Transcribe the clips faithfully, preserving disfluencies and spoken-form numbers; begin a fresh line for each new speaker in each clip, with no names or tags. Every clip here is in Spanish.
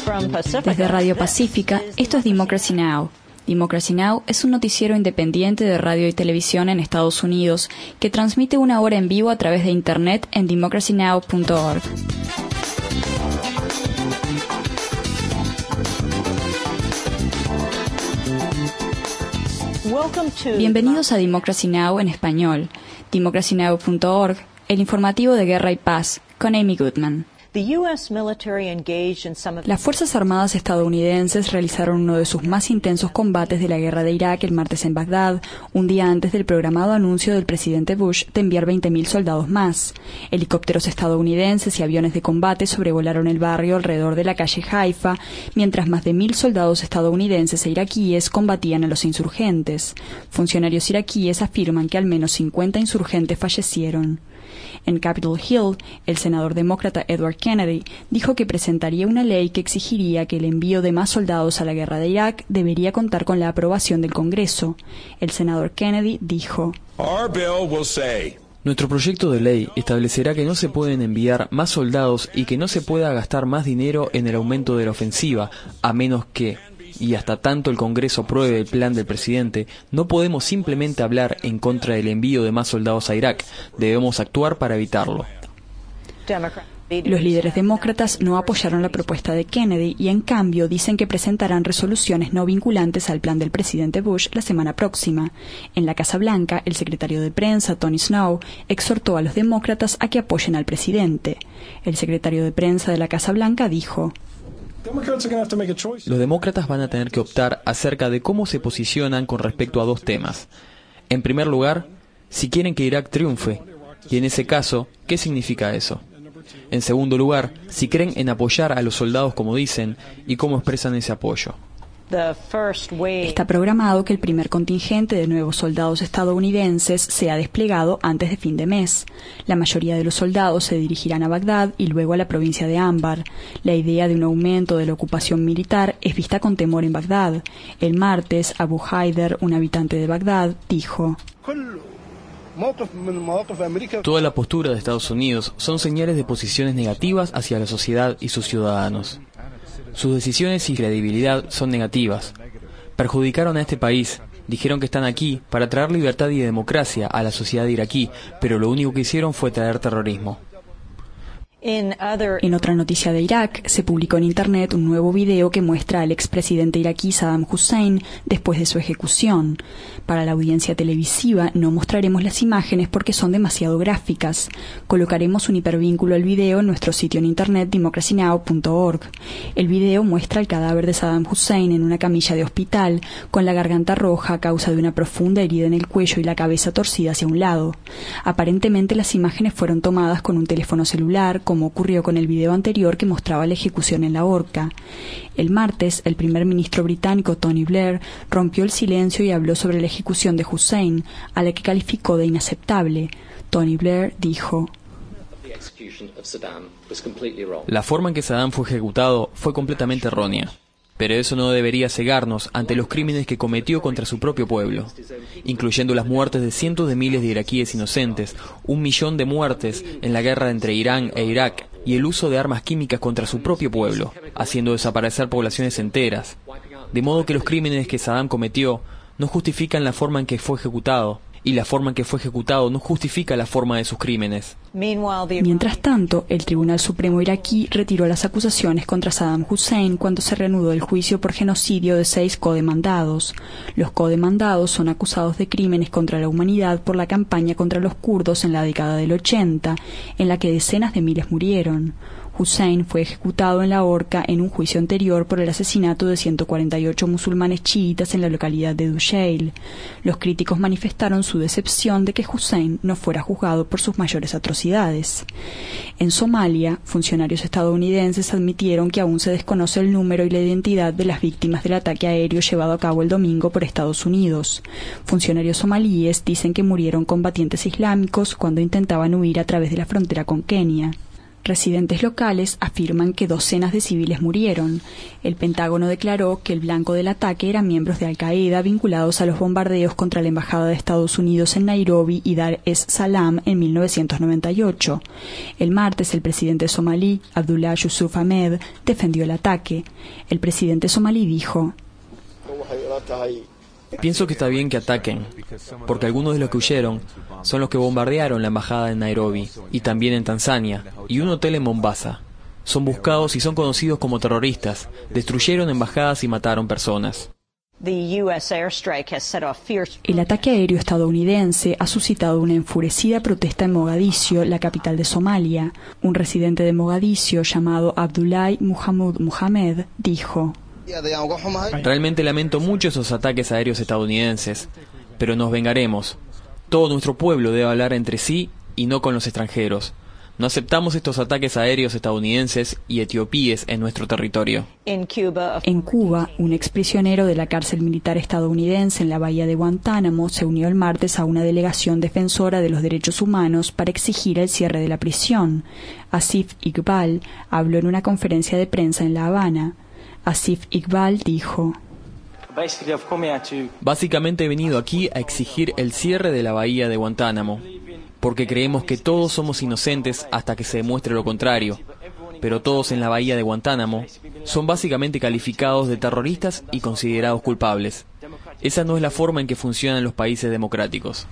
Desde Radio Pacífica, esto es Democracy Now! Democracy Now! Es un noticiero independiente de radio y televisión en Estados Unidos que transmite una hora en vivo a través de Internet en democracy now punto org. Bienvenidos a Democracy Now! En español, democracy now punto org, el informativo de Guerra y Paz, con Amy Goodman. Las Fuerzas Armadas estadounidenses realizaron uno de sus más intensos combates de la guerra de Irak el martes en Bagdad, un día antes del programado anuncio del presidente Bush de enviar veinte mil soldados más. Helicópteros estadounidenses y aviones de combate sobrevolaron el barrio alrededor de la calle Haifa, mientras más de mil soldados estadounidenses e iraquíes combatían a los insurgentes. Funcionarios iraquíes afirman que al menos cincuenta insurgentes fallecieron. En Capitol Hill, el senador demócrata Edward Kennedy dijo que presentaría una ley que exigiría que el envío de más soldados a la guerra de Irak debería contar con la aprobación del Congreso. El senador Kennedy dijo:
Nuestro proyecto de ley establecerá que no se pueden enviar más soldados y que no se pueda gastar más dinero en el aumento de la ofensiva, a menos que, y hasta tanto el Congreso apruebe el plan del presidente, no podemos simplemente hablar en contra del envío de más soldados a Irak. Debemos actuar para evitarlo.
Los líderes demócratas no apoyaron la propuesta de Kennedy y, en cambio, dicen que presentarán resoluciones no vinculantes al plan del presidente Bush la semana próxima. En la Casa Blanca, el secretario de prensa, Tony Snow, exhortó a los demócratas a que apoyen al presidente. El secretario de prensa de la Casa Blanca dijo:
Los demócratas van a tener que optar acerca de cómo se posicionan con respecto a dos temas. En primer lugar, si quieren que Irak triunfe, y en ese caso, ¿qué significa eso? En segundo lugar, si creen en apoyar a los soldados como dicen y cómo expresan ese apoyo.
Está programado que el primer contingente de nuevos soldados estadounidenses sea desplegado antes de fin de mes. La mayoría de los soldados se dirigirán a Bagdad y luego a la provincia de Anbar. La idea de un aumento de la ocupación militar es vista con temor en Bagdad. El martes, Abu Haider, un habitante de Bagdad, dijo:
Toda la postura de Estados Unidos son señales de posiciones negativas hacia la sociedad y sus ciudadanos. Sus decisiones y credibilidad son negativas. Perjudicaron a este país. Dijeron que están aquí para traer libertad y democracia a la sociedad iraquí, pero lo único que hicieron fue traer terrorismo.
En otra noticia de Irak, se publicó en Internet un nuevo video que muestra al expresidente iraquí Saddam Hussein después de su ejecución. Para la audiencia televisiva no mostraremos las imágenes porque son demasiado gráficas. Colocaremos un hipervínculo al video en nuestro sitio en Internet democracy now punto org. El video muestra el cadáver de Saddam Hussein en una camilla de hospital, con la garganta roja a causa de una profunda herida en el cuello y la cabeza torcida hacia un lado. Aparentemente las imágenes fueron tomadas con un teléfono celular, como ocurrió con el video anterior que mostraba la ejecución en la horca. El martes, el primer ministro británico Tony Blair rompió el silencio y habló sobre la ejecución de Hussein, a la que calificó de inaceptable. Tony Blair dijo:
La forma en que Saddam fue ejecutado fue completamente errónea. Pero eso no debería cegarnos ante los crímenes que cometió contra su propio pueblo, incluyendo las muertes de cientos de miles de iraquíes inocentes, un millón de muertes en la guerra entre Irán e Irak y el uso de armas químicas contra su propio pueblo, haciendo desaparecer poblaciones enteras. De modo que los crímenes que Saddam cometió no justifican la forma en que fue ejecutado, y la forma en que fue ejecutado no justifica la forma de sus crímenes.
Mientras tanto, el Tribunal Supremo iraquí retiró las acusaciones contra Saddam Hussein cuando se reanudó el juicio por genocidio de seis codemandados. Los codemandados son acusados de crímenes contra la humanidad por la campaña contra los kurdos en la década del ochenta, en la que decenas de miles murieron. Hussein fue ejecutado en la horca en un juicio anterior por el asesinato de ciento cuarenta y ocho musulmanes chiitas en la localidad de Dusheil. Los críticos manifestaron su decepción de que Hussein no fuera juzgado por sus mayores atrocidades. En Somalia, funcionarios estadounidenses admitieron que aún se desconoce el número y la identidad de las víctimas del ataque aéreo llevado a cabo el domingo por Estados Unidos. Funcionarios somalíes dicen que murieron combatientes islámicos cuando intentaban huir a través de la frontera con Kenia. Residentes locales afirman que docenas de civiles murieron. El Pentágono declaró que el blanco del ataque eran miembros de Al-Qaeda vinculados a los bombardeos contra la Embajada de Estados Unidos en Nairobi y Dar es Salaam en mil novecientos noventa y ocho. El martes, el presidente somalí, Abdullah Yusuf Ahmed, defendió el ataque. El presidente somalí dijo:
Pienso que está bien que ataquen, porque algunos de los que huyeron son los que bombardearon la embajada en Nairobi y también en Tanzania y un hotel en Mombasa. Son buscados y son conocidos como terroristas. Destruyeron embajadas y mataron personas.
El ataque aéreo estadounidense ha suscitado una enfurecida protesta en Mogadiscio, la capital de Somalia. Un residente de Mogadiscio llamado Abdullahi Muhammad Mohamed dijo:
Realmente lamento mucho esos ataques aéreos estadounidenses, pero nos vengaremos. Todo nuestro pueblo debe hablar entre sí y no con los extranjeros. No aceptamos estos ataques aéreos estadounidenses y etiopíes en nuestro territorio.
En Cuba, un exprisionero de la cárcel militar estadounidense en la bahía de Guantánamo se unió el martes a una delegación defensora de los derechos humanos para exigir el cierre de la prisión. Asif Iqbal habló en una conferencia de prensa en La Habana. Asif Iqbal dijo:
Básicamente he venido aquí a exigir el cierre de la bahía de Guantánamo, porque creemos que todos somos inocentes hasta que se demuestre lo contrario, pero todos en la bahía de Guantánamo son básicamente calificados de terroristas y considerados culpables. Esa no es la forma en que funcionan los países democráticos.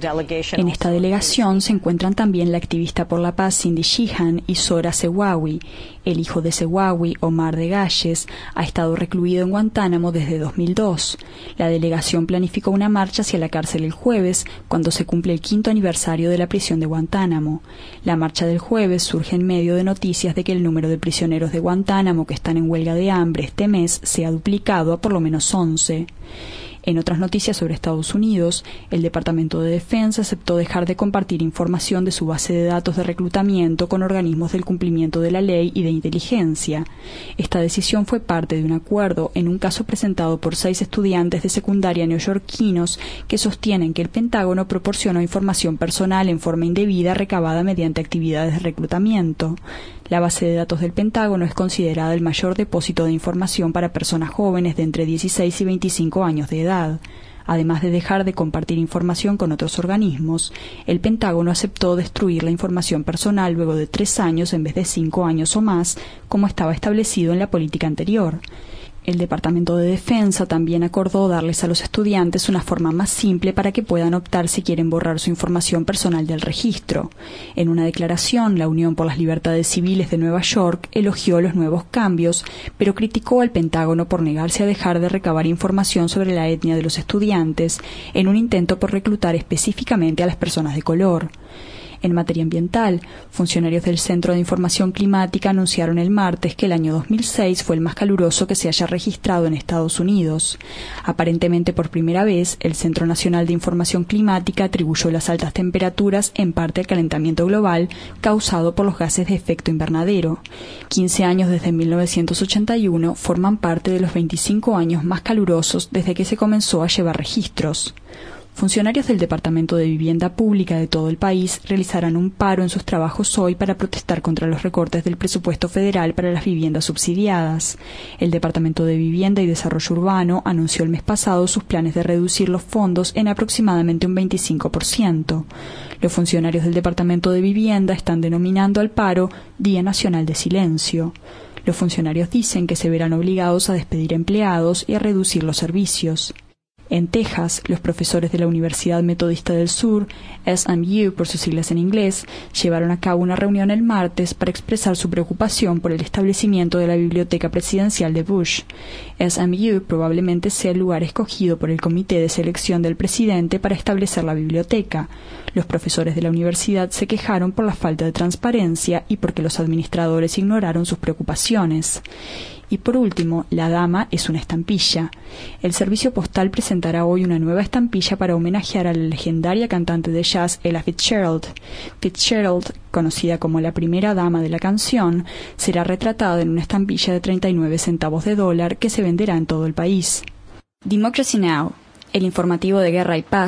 En esta delegación se encuentran también la activista por la paz Cindy Sheehan y Zora Zewawi. El hijo de Zewawi, Omar de Galles, ha estado recluido en Guantánamo desde dos mil dos. La delegación planificó una marcha hacia la cárcel el jueves, cuando se cumple el quinto aniversario de la prisión de Guantánamo. La marcha del jueves surge en medio de noticias de que el número de prisioneros de Guantánamo que están en huelga de hambre este mes se ha duplicado a por lo menos once. En otras noticias sobre Estados Unidos, el Departamento de Defensa aceptó dejar de compartir información de su base de datos de reclutamiento con organismos del cumplimiento de la ley y de inteligencia. Esta decisión fue parte de un acuerdo en un caso presentado por seis estudiantes de secundaria neoyorquinos que sostienen que el Pentágono proporcionó información personal en forma indebida recabada mediante actividades de reclutamiento. La base de datos del Pentágono es considerada el mayor depósito de información para personas jóvenes de entre dieciséis y veinticinco años de edad. Además de dejar de compartir información con otros organismos, el Pentágono aceptó destruir la información personal luego de tres años en vez de cinco años o más, como estaba establecido en la política anterior. El Departamento de Defensa también acordó darles a los estudiantes una forma más simple para que puedan optar si quieren borrar su información personal del registro. En una declaración, la Unión por las Libertades Civiles de Nueva York elogió los nuevos cambios, pero criticó al Pentágono por negarse a dejar de recabar información sobre la etnia de los estudiantes en un intento por reclutar específicamente a las personas de color. En materia ambiental, funcionarios del Centro de Información Climática anunciaron el martes que el año dos mil seis fue el más caluroso que se haya registrado en Estados Unidos. Aparentemente por primera vez, el Centro Nacional de Información Climática atribuyó las altas temperaturas en parte al calentamiento global causado por los gases de efecto invernadero. quince años desde mil novecientos ochenta y uno forman parte de los veinticinco años más calurosos desde que se comenzó a llevar registros. Funcionarios del Departamento de Vivienda Pública de todo el país realizarán un paro en sus trabajos hoy para protestar contra los recortes del presupuesto federal para las viviendas subsidiadas. El Departamento de Vivienda y Desarrollo Urbano anunció el mes pasado sus planes de reducir los fondos en aproximadamente un veinticinco por ciento. Los funcionarios del Departamento de Vivienda están denominando al paro Día Nacional de Silencio. Los funcionarios dicen que se verán obligados a despedir empleados y a reducir los servicios. En Texas, los profesores de la Universidad Metodista del Sur, S M U por sus siglas en inglés, llevaron a cabo una reunión el martes para expresar su preocupación por el establecimiento de la biblioteca presidencial de Bush. S M U probablemente sea el lugar escogido por el comité de selección del presidente para establecer la biblioteca. Los profesores de la universidad se quejaron por la falta de transparencia y porque los administradores ignoraron sus preocupaciones. Y por último, la dama es una estampilla. El servicio postal presentará hoy una nueva estampilla para homenajear a la legendaria cantante de jazz Ella Fitzgerald. Fitzgerald, conocida como la primera dama de la canción, será retratada en una estampilla de treinta y nueve centavos de dólar que se venderá en todo el país. Democracy Now!, el informativo de Guerra y Paz,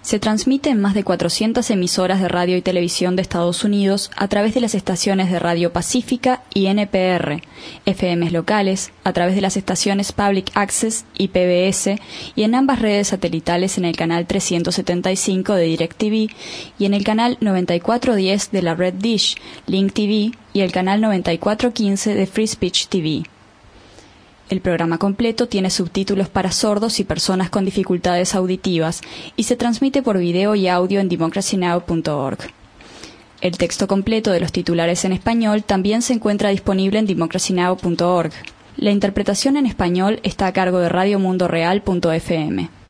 Se transmite en más de cuatrocientas emisoras de radio y televisión de Estados Unidos a través de las estaciones de Radio Pacífica y N P R, F Ms locales, a través de las estaciones Public Access y P B S, y en ambas redes satelitales en el canal trescientos setenta y cinco de DirecTV y en el canal noventa y cuatro diez de la red Dish, Link T V y el canal noventa y cuatro quince de Free Speech T V. El programa completo tiene subtítulos para sordos y personas con dificultades auditivas y se transmite por video y audio en democracy now punto org. El texto completo de los titulares en español también se encuentra disponible en democracy now punto org. La interpretación en español está a cargo de radio mundo real punto f m.